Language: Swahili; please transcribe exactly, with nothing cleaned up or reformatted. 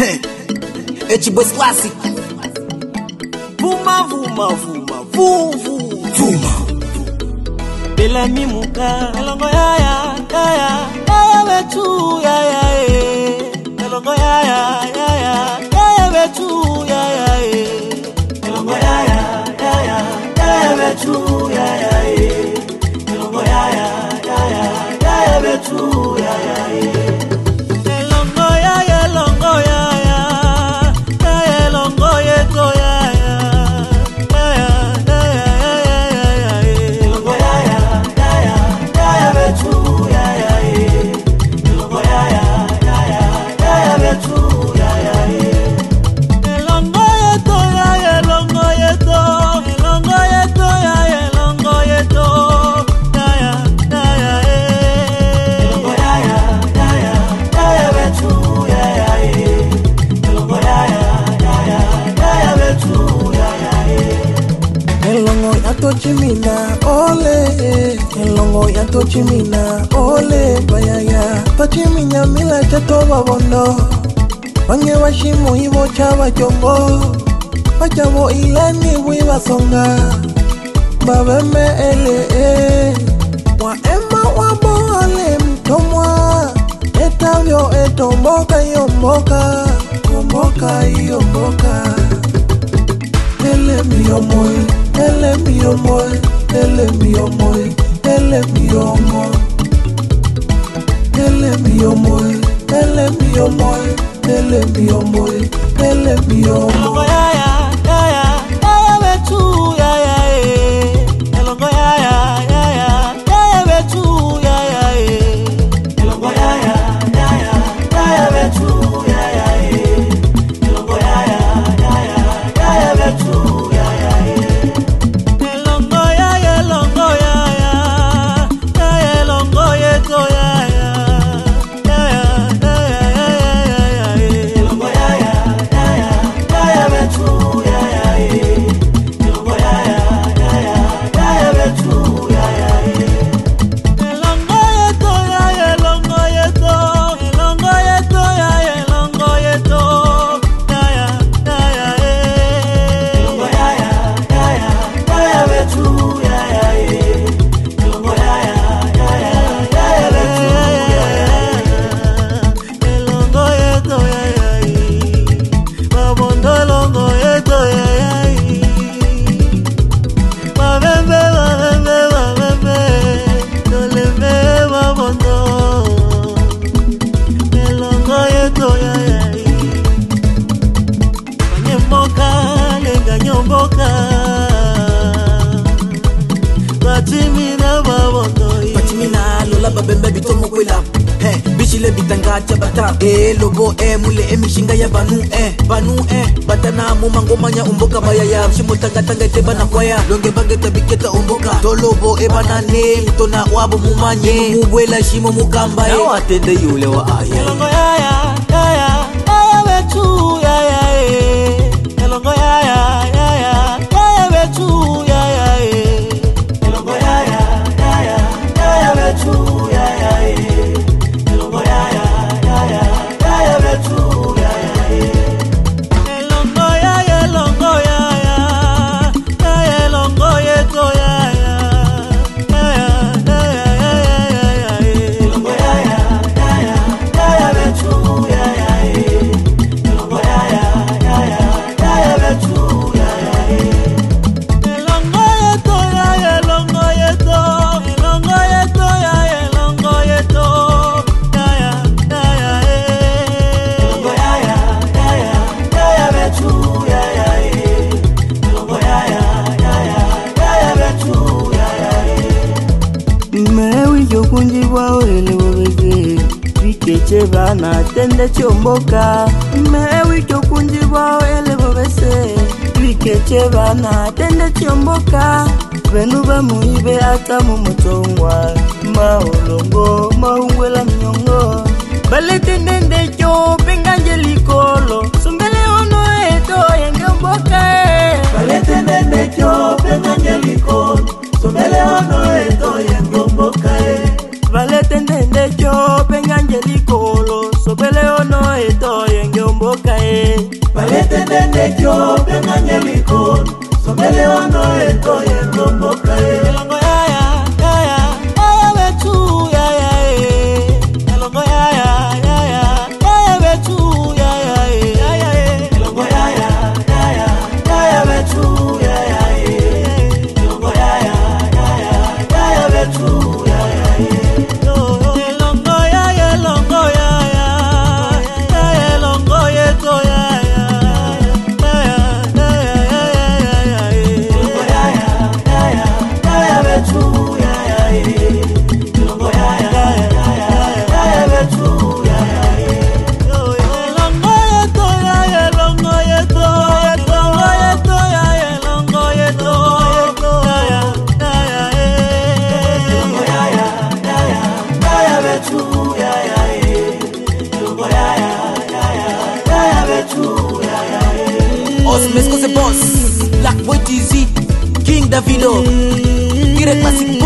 Hey, H-Boys Classic. Vuma, vuma, vuma, vuvu, vuma. Bela mimuka, elongo ya ya, ya ya, ya ya wetu, ya ya eh. Elongo ya ya, ya ya, ya ya wetu, ya ya eh. Elongo ya ya, ya ya, ya ya wetu, ya ya eh. Elongo ya ya, ya ya, ya ya wetu, ya ya eh. Elongo ya ya, elongo ya ya, ya ya elongo yeto ya ya, ya ya, ya ya, ya ya, ya eh. Elongo ya ya, ya ya, ya ya wetu, ya ya eh. Elongo ya ya, ya ya, ya ya wetu, ya ya eh. Elongo yeto ya ya, elongo yeto, elongo yeto ya ya, elongo yeto, ya ya, ya ya eh. Elongo ya ya, ya ya, ya ya wetu, ya ya eh. Elongo ya ya, ya ya, ya ya wetu, ya ya eh. Elongo ya tochimina ole, elongo ya tochimina ole, bayaya tochiminya mila chato babondo, wange washimu hivo chava chongo, wachavo ilani wiva songa, babeme ele eh, wa ema wabole mtomwa, etavyo etomboka yomboka, yomboka yomboka. Ele mi amor, ele mi amor, ele mi amor, ele mi amor, ele mi amor, ele mi amor, ele mi amor, ele mi amor. Elongo ya ya, ya ya, ya ya wetu, ya ya eh. Elongo ya ya, ya ya, ya ya wetu, ya ya eh. Elongo ya ya, ya ya, ya ya wetu, ya ya eh. Elongo ya ya, ya ya, ya ya wetu, ya ya eh. Elongo ya ya, elongo ya ya, ya ya elongo yeto ya ya, ya ya, ya ya, ya ya, ya ya eh. Elongo ya ya, ya ya, ya ya wetu, ya ya eh. Elongo ya ya, ya ya, ya ya wetu, ya ya eh. Elongo yeto ya ya, elongo yeto, elongo yeto ya ya, elongo yeto, ya ya, ya ya eh. Elongo ya ya, ya ya, ya ya wetu, ya ya eh. Elongo ya ya, ya ya, ya ya wetu, ya ya eh. Elongo yeto ya ya eh. Babondo elongo yeto ya ya eh. Babembe, babembe, babembe, toleme babondo. Elongo yeto ya ya eh. Banyemboka, lenga nyomboka. Batimina babondo eh. Batimina lola babembe bitomo kwela. Hey, bishile bitanga chabata. Eh, lobo eh, mule eh, mishinga ya banu eh, banu eh. Batana mumango manya umboka bayaya. Shimotanga tanga teba na kwaya. Longe bange tabiketa umboka. Tolobo eh banane, mtona wabo mumanye. Mubwela shimo mukamba eh. Na watende yule wa aya. Elongo ya ya, ya ya, ya ya wetu, ya ya eh. Elongo ya ya, ya ya, ya ya wetu, ya ya eh. Elongo ya ya, ya ya, ya ya wetu, ya ya eh. Elongo ya ya, ya ya, ya ya wetu, ya ya eh. Elongo ya ya, elongo ya ya, ya ya elongo yeto ya ya, ya ya, ya ya, ya ya, ya ya eh. Elongo ya ya, ya ya, ya ya wetu, ya ya eh. Elongo ya ya, ya ya, ya ya wetu, ya ya eh. Elongo yeto ya ya, elongo yeto, elongo yeto ya ya, elongo yeto, ya ya, ya ya eh. Elongo ya ya, ya ya, ya ya wetu, ya ya eh. Elongo ya ya, ya ya, ya ya wetu, ya ya eh. Mewi jokunji wa ele waweze Vikeche bana tende chomboka. Mewi jokunji wa ele waweze Vikeche bana tende chomboka. Venu ba muibe ata mumutongwa. Maolongo maungwela mnyongo. Bale tende ndecho penganje likolo. Sumbele ono eto yenge mboka. Bale tende ndecho penganje likolo. Sumbele ono eto yenge mboka. Valete ndende cho penganje likolo. Sobele ono eto yenge mboka. elewano eto yelomboka elongo yaya yaya yaya betu yaya elongo yaya yaya yaya betu yaya yaya elongo yaya yaya yaya betu yaya elongo yaya yaya yaya betu yaya elongo yaya elongo yaya yaya elongo yeto yaya yaya yaya elongo yaya yaya yaya betu yaya elongo yaya yaya yaya betu yaya elongo yeto yaya elongo yeto elongo yeto yaya elongo yeto yaya yaya elongo yaya yaya yaya betu yaya elongo yaya yaya yaya betu yaya Osmesco the boss, Black Boy T Z, King Davido, Kirek Classic